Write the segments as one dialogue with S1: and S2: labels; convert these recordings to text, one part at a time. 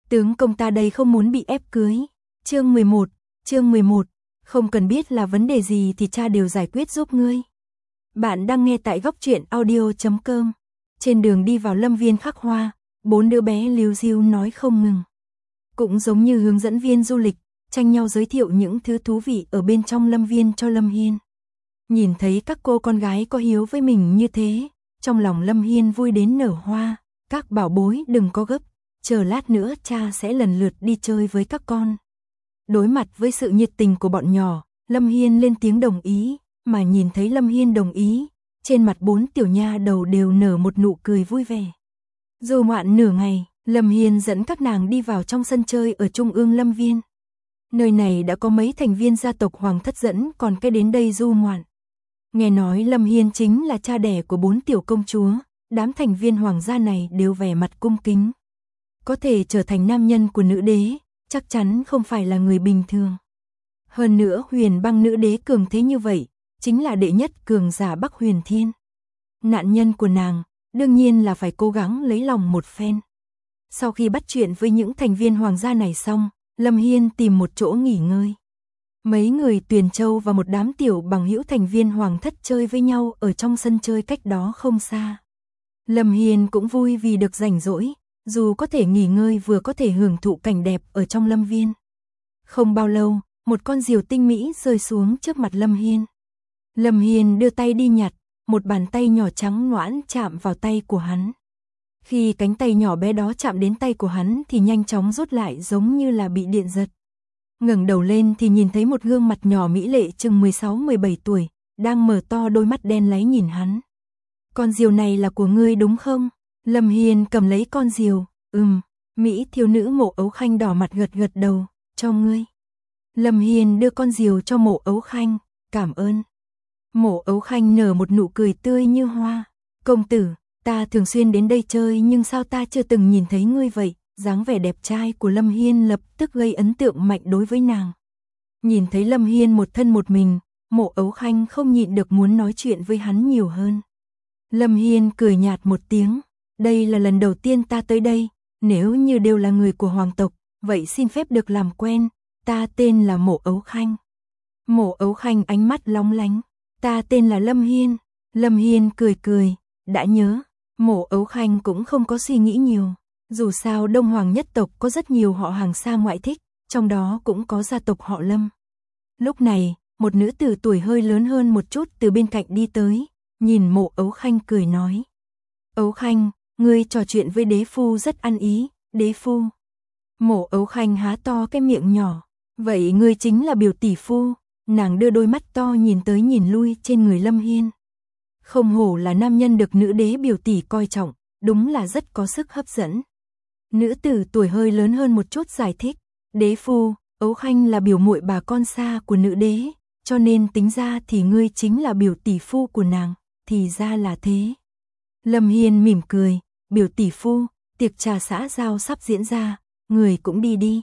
S1: Tướng công ta đây không muốn bị ép cưới. Chương 11, không cần biết là vấn đề gì thì cha đều giải quyết giúp ngươi. Bạn đang nghe tại góc truyện audio.com. Trên đường đi vào lâm viên khắc hoa, 4 đứa bé líu ríu nói không ngừng. Cũng giống như hướng dẫn viên du lịch, tranh nhau giới thiệu những thứ thú vị ở bên trong lâm viên cho Lâm Hiên. Nhìn thấy các cô con gái có hiếu với mình như thế, trong lòng Lâm Hiên vui đến nở hoa. Các bảo bối đừng có gấp, chờ lát nữa cha sẽ lần lượt đi chơi với các con. Đối mặt với sự nhiệt tình của bọn nhỏ, Lâm Hiên lên tiếng đồng ý, mà nhìn thấy Lâm Hiên đồng ý, trên mặt 4 tiểu nha đầu đều nở một nụ cười vui vẻ. Du ngoạn nửa ngày, Lâm Hiên dẫn các nàng đi vào trong sân chơi ở trung ương lâm viên. Nơi này đã có mấy thành viên gia tộc Hoàng thất dẫn còn cái đến đây du ngoạn. Nghe nói Lâm Hiên chính là cha đẻ của 4 tiểu công chúa, đám thành viên hoàng gia này đều vẻ mặt cung kính. Có thể trở thành nam nhân của nữ đế, chắc chắn không phải là người bình thường. Hơn nữa Huyền Băng nữ đế cường thế như vậy, chính là đệ nhất cường giả Bắc Huyền Thiên. Nạn nhân của nàng, đương nhiên là phải cố gắng lấy lòng một phen. Sau khi bắt chuyện với những thành viên hoàng gia này xong, Lâm Hiên tìm một chỗ nghỉ ngơi. Mấy người Tuyền Châu và một đám tiểu bằng hữu thành viên hoàng thất chơi với nhau ở trong sân chơi cách đó không xa. Lâm Hiên cũng vui vì được rảnh rỗi, dù có thể nghỉ ngơi vừa có thể hưởng thụ cảnh đẹp ở trong lâm viên. Không bao lâu, một con diều tinh mỹ rơi xuống trước mặt Lâm Hiên. Lâm Hiên đưa tay đi nhặt, một bàn tay nhỏ trắng nõn chạm vào tay của hắn. Khi cánh tay nhỏ bé đó chạm đến tay của hắn thì nhanh chóng rút lại giống như là bị điện giật. Ngẩng đầu lên thì nhìn thấy một gương mặt nhỏ mỹ lệ chừng 16-17 tuổi, đang mở to đôi mắt đen láy nhìn hắn. Con diều này là của ngươi đúng không? Lâm Hiên cầm lấy con diều, Mỹ thiếu nữ Mộ Ấu Khanh đỏ mặt gật gật đầu, cho ngươi. Lâm Hiên đưa con diều cho Mộ Ấu Khanh, cảm ơn. Mộ Ấu Khanh nở một nụ cười tươi như hoa. Công tử, ta thường xuyên đến đây chơi nhưng sao ta chưa từng nhìn thấy ngươi vậy? Dáng vẻ đẹp trai của Lâm Hiên lập tức gây ấn tượng mạnh đối với nàng. Nhìn thấy Lâm Hiên một thân một mình, Mộ Ấu Khanh không nhịn được muốn nói chuyện với hắn nhiều hơn. Lâm Hiên cười nhạt một tiếng, đây là lần đầu tiên ta tới đây, nếu như đều là người của hoàng tộc, vậy xin phép được làm quen, ta tên là Mộ Ấu Khanh. Mộ Ấu Khanh ánh mắt lóng lánh, ta tên là Lâm Hiên. Lâm Hiên cười cười, đã nhớ. Mộ Ấu Khanh cũng không có suy nghĩ nhiều, dù sao Đông Hoàng nhất tộc có rất nhiều họ hàng xa ngoại thích, trong đó cũng có gia tộc họ Lâm. Lúc này, một nữ tử tuổi hơi lớn hơn một chút từ bên cạnh đi tới, nhìn Mộ Ấu Khanh cười nói. Ấu Khanh, ngươi trò chuyện với đế phu rất ăn ý, đế phu. Mộ Ấu Khanh há to cái miệng nhỏ, vậy ngươi chính là biểu tỷ phu. Nàng đưa đôi mắt to nhìn tới nhìn lui trên người Lâm Hiên. Không hổ là nam nhân được nữ đế biểu tỷ coi trọng, đúng là rất có sức hấp dẫn. Nữ tử tuổi hơi lớn hơn một chút giải thích, đế phu, Ấu Khanh là biểu muội bà con xa của nữ đế, cho nên tính ra thì ngươi chính là biểu tỷ phu của nàng, thì ra là thế. Lâm Hiên mỉm cười, biểu tỷ phu, tiệc trà xã giao sắp diễn ra, người cũng đi đi.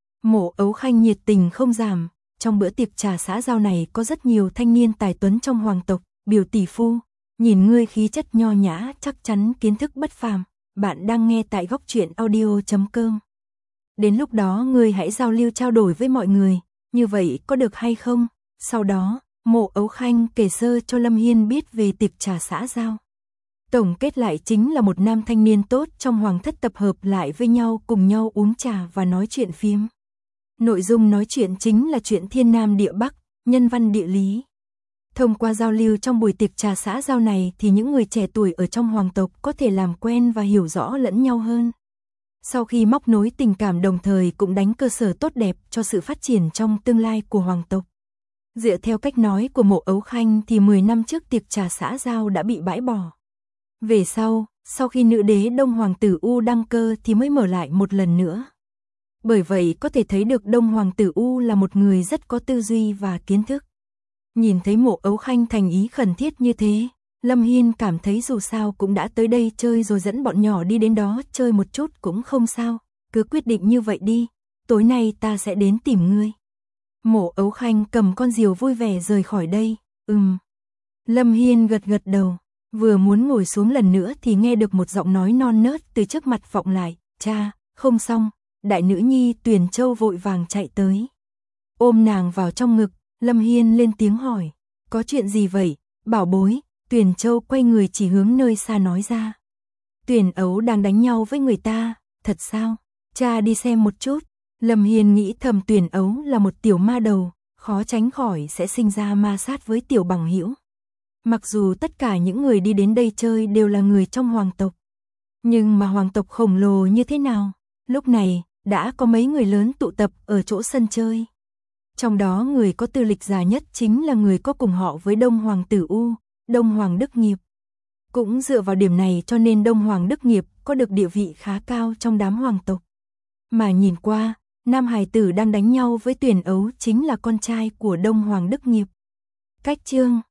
S1: Mộ Ấu Khanh nhiệt tình không giảm, trong bữa tiệc trà xã giao này có rất nhiều thanh niên tài tuấn trong hoàng tộc, biểu tỷ phu, nhìn ngươi khí chất nho nhã chắc chắn kiến thức bất phàm. Bạn đang nghe tại góc truyện audio.com. Đến lúc đó ngươi hãy giao lưu trao đổi với mọi người, như vậy có được hay không? Sau đó, Mộ Ấu Khanh kể sơ cho Lâm Hiên biết về tiệc trà xã giao. Tổng kết lại chính là một nam thanh niên tốt trong hoàng thất tập hợp lại với nhau cùng nhau uống trà và nói chuyện phiếm. Nội dung nói chuyện chính là chuyện thiên nam địa bắc, nhân văn địa lý. Thông qua giao lưu trong buổi tiệc trà xã giao này thì những người trẻ tuổi ở trong hoàng tộc có thể làm quen và hiểu rõ lẫn nhau hơn. Sau khi móc nối tình cảm đồng thời cũng đánh cơ sở tốt đẹp cho sự phát triển trong tương lai của hoàng tộc. Dựa theo cách nói của Mộ Ấu Khanh thì 10 năm trước tiệc trà xã giao đã bị bãi bỏ. Về sau khi nữ đế Đông Hoàng tử U đăng cơ thì mới mở lại một lần nữa. Bởi vậy có thể thấy được Đông Hoàng tử U là một người rất có tư duy và kiến thức. Nhìn thấy Mộ Ấu Khanh thành ý khẩn thiết như thế, Lâm Hiên cảm thấy dù sao cũng đã tới đây chơi rồi dẫn bọn nhỏ đi đến đó chơi một chút cũng không sao, cứ quyết định như vậy đi, tối nay ta sẽ đến tìm ngươi. Mộ Ấu Khanh cầm con diều vui vẻ rời khỏi đây, Lâm Hiên gật gật đầu, vừa muốn ngồi xuống lần nữa thì nghe được một giọng nói non nớt từ trước mặt vọng lại, cha, không xong, đại nữ nhi Tuyền Châu vội vàng chạy tới. Ôm nàng vào trong ngực, Lâm Hiên lên tiếng hỏi, có chuyện gì vậy, bảo bối? Tuyền Châu quay người chỉ hướng nơi xa nói ra. Tuyền Ấu đang đánh nhau với người ta, thật sao? Cha đi xem một chút. Lâm Hiên nghĩ thầm Tuyền Ấu là một tiểu ma đầu, khó tránh khỏi sẽ sinh ra ma sát với tiểu bằng hữu. Mặc dù tất cả những người đi đến đây chơi đều là người trong hoàng tộc, nhưng mà hoàng tộc khổng lồ như thế nào? Lúc này, đã có mấy người lớn tụ tập ở chỗ sân chơi. Trong đó người có tư lịch già nhất chính là người có cùng họ với Đông Hoàng Tử U, Đông Hoàng Đức Nghiệp. Cũng dựa vào điểm này cho nên Đông Hoàng Đức Nghiệp có được địa vị khá cao trong đám hoàng tộc. Mà nhìn qua, nam hài tử đang đánh nhau với Tuyền Ấu chính là con trai của Đông Hoàng Đức Nghiệp. Cách chương